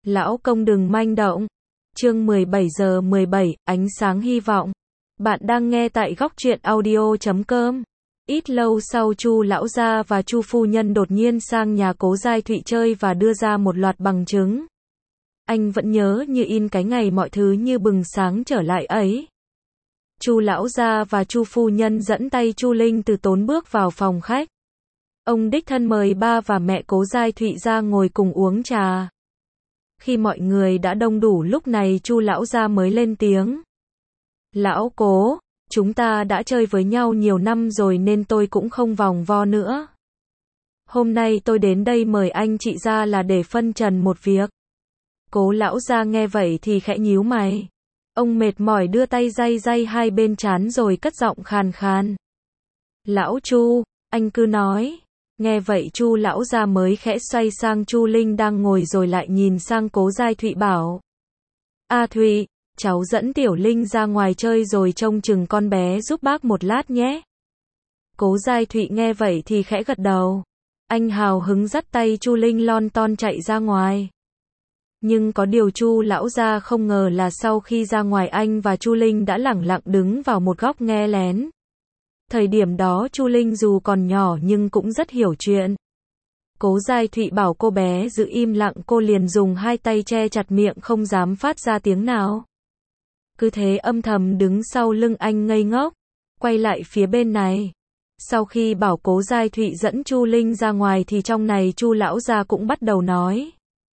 Lão công đừng manh động. Chương 17:17, ánh sáng hy vọng. Bạn đang nghe tại góc truyện audio.com. Ít lâu sau Chu lão gia và Chu phu nhân đột nhiên sang nhà Cố Giai Thụy chơi và đưa ra một loạt bằng chứng. Anh vẫn nhớ như in cái ngày mọi thứ như bừng sáng trở lại ấy. Chu lão gia và Chu phu nhân dẫn tay Chu Linh từ tốn bước vào phòng khách. Ông đích thân mời ba và mẹ Cố Giai Thụy ra ngồi cùng uống trà. Khi mọi người đã đông đủ lúc này Chu lão gia mới lên tiếng. Lão Cố, chúng ta đã chơi với nhau nhiều năm rồi nên tôi cũng không vòng vo nữa. Hôm nay tôi đến đây mời anh chị ra là để phân trần một việc. Cố lão gia nghe vậy thì khẽ nhíu mày. Ông mệt mỏi đưa tay day day hai bên trán rồi cất giọng khàn khàn. Lão Chu, anh cứ nói. Nghe vậy Chu lão gia mới khẽ xoay sang Chu Linh đang ngồi rồi lại nhìn sang Cố Giai Thụy bảo. A Thụy, cháu dẫn Tiểu Linh ra ngoài chơi rồi trông chừng con bé giúp bác một lát nhé. Cố Giai Thụy nghe vậy thì khẽ gật đầu. Anh hào hứng dắt tay Chu Linh lon ton chạy ra ngoài. Nhưng có điều Chu lão gia không ngờ là sau khi ra ngoài anh và Chu Linh đã lẳng lặng đứng vào một góc nghe lén. Thời điểm đó Chu Linh dù còn nhỏ nhưng cũng rất hiểu chuyện. Cố Giai Thụy bảo cô bé giữ im lặng, cô liền dùng hai tay che chặt miệng không dám phát ra tiếng nào. Cứ thế âm thầm đứng sau lưng anh ngây ngốc. Quay lại phía bên này. Sau khi bảo Cố Giai Thụy dẫn Chu Linh ra ngoài thì trong này Chu lão gia cũng bắt đầu nói.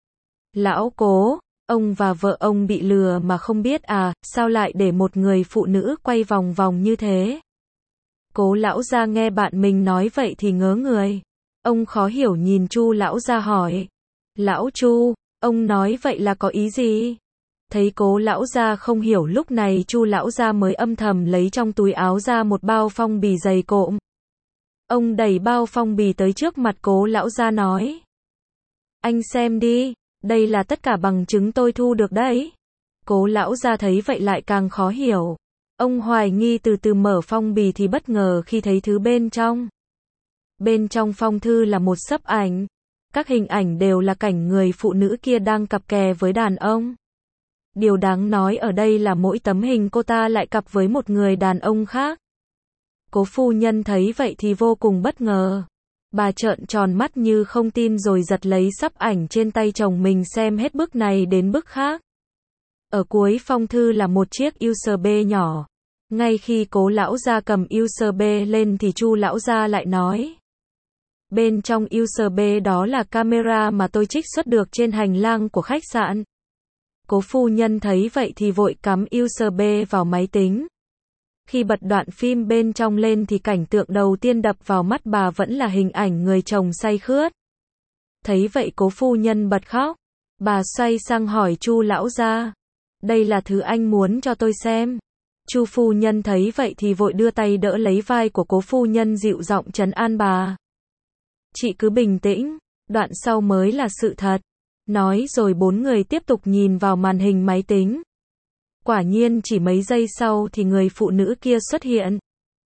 Lão Cố, ông và vợ ông bị lừa mà không biết à, sao lại để một người phụ nữ quay vòng vòng như thế? Cố lão gia nghe bạn mình nói vậy thì ngớ người. Ông khó hiểu nhìn Chu lão gia hỏi. Lão Chu, ông nói vậy là có ý gì? Thấy Cố lão gia không hiểu lúc này Chu lão gia mới âm thầm lấy trong túi áo ra một bao phong bì dày cộm. Ông đẩy bao phong bì tới trước mặt Cố lão gia nói. Anh xem đi, đây là tất cả bằng chứng tôi thu được đấy. Cố lão gia thấy vậy lại càng khó hiểu. Ông hoài nghi từ từ mở phong bì thì bất ngờ khi thấy thứ bên trong. Bên trong phong thư là một xấp ảnh. Các hình ảnh đều là cảnh người phụ nữ kia đang cặp kè với đàn ông. Điều đáng nói ở đây là mỗi tấm hình cô ta lại cặp với một người đàn ông khác. Cố phu nhân thấy vậy thì vô cùng bất ngờ. Bà trợn tròn mắt như không tin rồi giật lấy xấp ảnh trên tay chồng mình xem hết bức này đến bức khác. Ở cuối phong thư là một chiếc USB nhỏ. Ngay khi Cố lão gia cầm USB lên thì Chu lão gia lại nói. Bên trong USB đó là camera mà tôi trích xuất được trên hành lang của khách sạn. Cố phu nhân thấy vậy thì vội cắm USB vào máy tính. Khi bật đoạn phim bên trong lên thì cảnh tượng đầu tiên đập vào mắt bà vẫn là hình ảnh người chồng say khướt. Thấy vậy Cố phu nhân bật khóc. Bà xoay sang hỏi Chu lão gia. Đây là thứ anh muốn cho tôi xem. Chu phu nhân thấy vậy thì vội đưa tay đỡ lấy vai của Cố phu nhân dịu giọng trấn an bà. Chị cứ bình tĩnh, đoạn sau mới là sự thật. Nói rồi bốn người tiếp tục nhìn vào màn hình máy tính. Quả nhiên chỉ mấy giây sau thì người phụ nữ kia xuất hiện.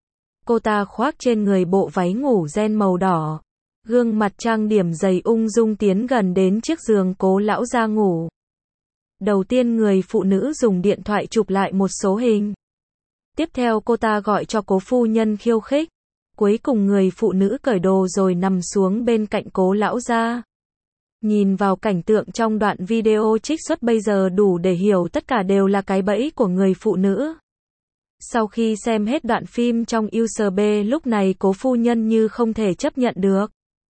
Cô ta khoác trên người bộ váy ngủ ren màu đỏ. Gương mặt trang điểm dày ung dung tiến gần đến chiếc giường Cố lão gia ngủ. Đầu tiên người phụ nữ dùng điện thoại chụp lại một số hình. Tiếp theo cô ta gọi cho Cố phu nhân khiêu khích. Cuối cùng người phụ nữ cởi đồ rồi nằm xuống bên cạnh Cố lão gia. Nhìn vào cảnh tượng trong đoạn video trích xuất bây giờ đủ để hiểu tất cả đều là cái bẫy của người phụ nữ. Sau khi xem hết đoạn phim trong USB lúc này Cố phu nhân như không thể chấp nhận được.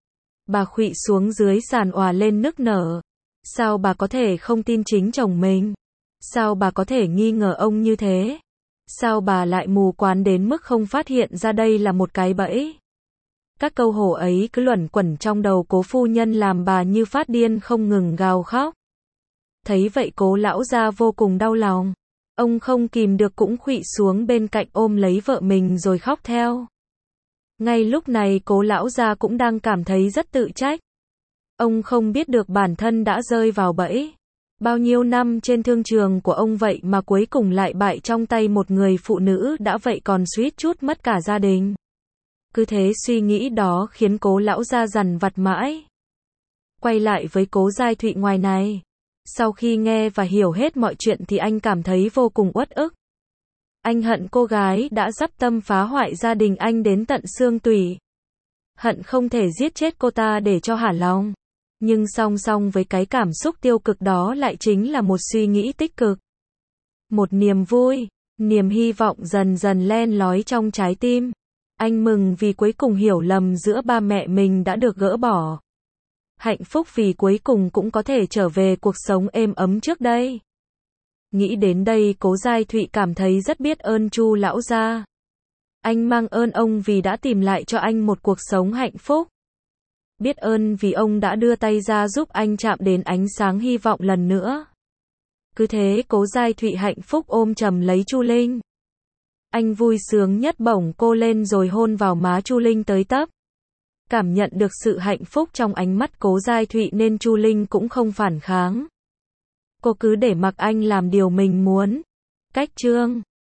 Bà khuỵu xuống dưới sàn òa lên nức nở. Sao bà có thể không tin chính chồng mình? Sao bà có thể nghi ngờ ông như thế? Sao bà lại mù quáng đến mức không phát hiện ra đây là một cái bẫy? Các câu hỏi ấy cứ luẩn quẩn trong đầu Cố phu nhân làm bà như phát điên không ngừng gào khóc. Thấy vậy Cố lão gia vô cùng đau lòng. Ông không kìm được cũng khuỵu xuống bên cạnh ôm lấy vợ mình rồi khóc theo. Ngay lúc này Cố lão gia cũng đang cảm thấy rất tự trách. Ông không biết được bản thân đã rơi vào bẫy. Bao nhiêu năm trên thương trường của ông vậy mà cuối cùng lại bại trong tay một người phụ nữ đã vậy còn suýt chút mất cả gia đình. Cứ thế suy nghĩ đó khiến Cố lão gia dằn vặt mãi. Quay lại với Cố Giai Thụy ngoài này. Sau khi nghe và hiểu hết mọi chuyện thì anh cảm thấy vô cùng uất ức. Anh hận cô gái đã dắp tâm phá hoại gia đình anh đến tận xương tủy. Hận không thể giết chết cô ta để cho hả lòng. Nhưng song song với cái cảm xúc tiêu cực đó lại chính là một suy nghĩ tích cực. Một niềm vui, niềm hy vọng dần dần len lói trong trái tim. Anh mừng vì cuối cùng hiểu lầm giữa ba mẹ mình đã được gỡ bỏ. Hạnh phúc vì cuối cùng cũng có thể trở về cuộc sống êm ấm trước đây. Nghĩ đến đây Cố Giai Thụy cảm thấy rất biết ơn Chu lão gia. Anh mang ơn ông vì đã tìm lại cho anh một cuộc sống hạnh phúc. Biết ơn vì ông đã đưa tay ra giúp anh chạm đến ánh sáng hy vọng lần nữa. Cứ thế Cố Giai Thụy hạnh phúc ôm chầm lấy Chu Linh. Anh vui sướng nhất bổng cô lên rồi hôn vào má Chu Linh tới tấp. Cảm nhận được sự hạnh phúc trong ánh mắt Cố Giai Thụy nên Chu Linh cũng không phản kháng. Cô cứ để mặc anh làm điều mình muốn. Cách chương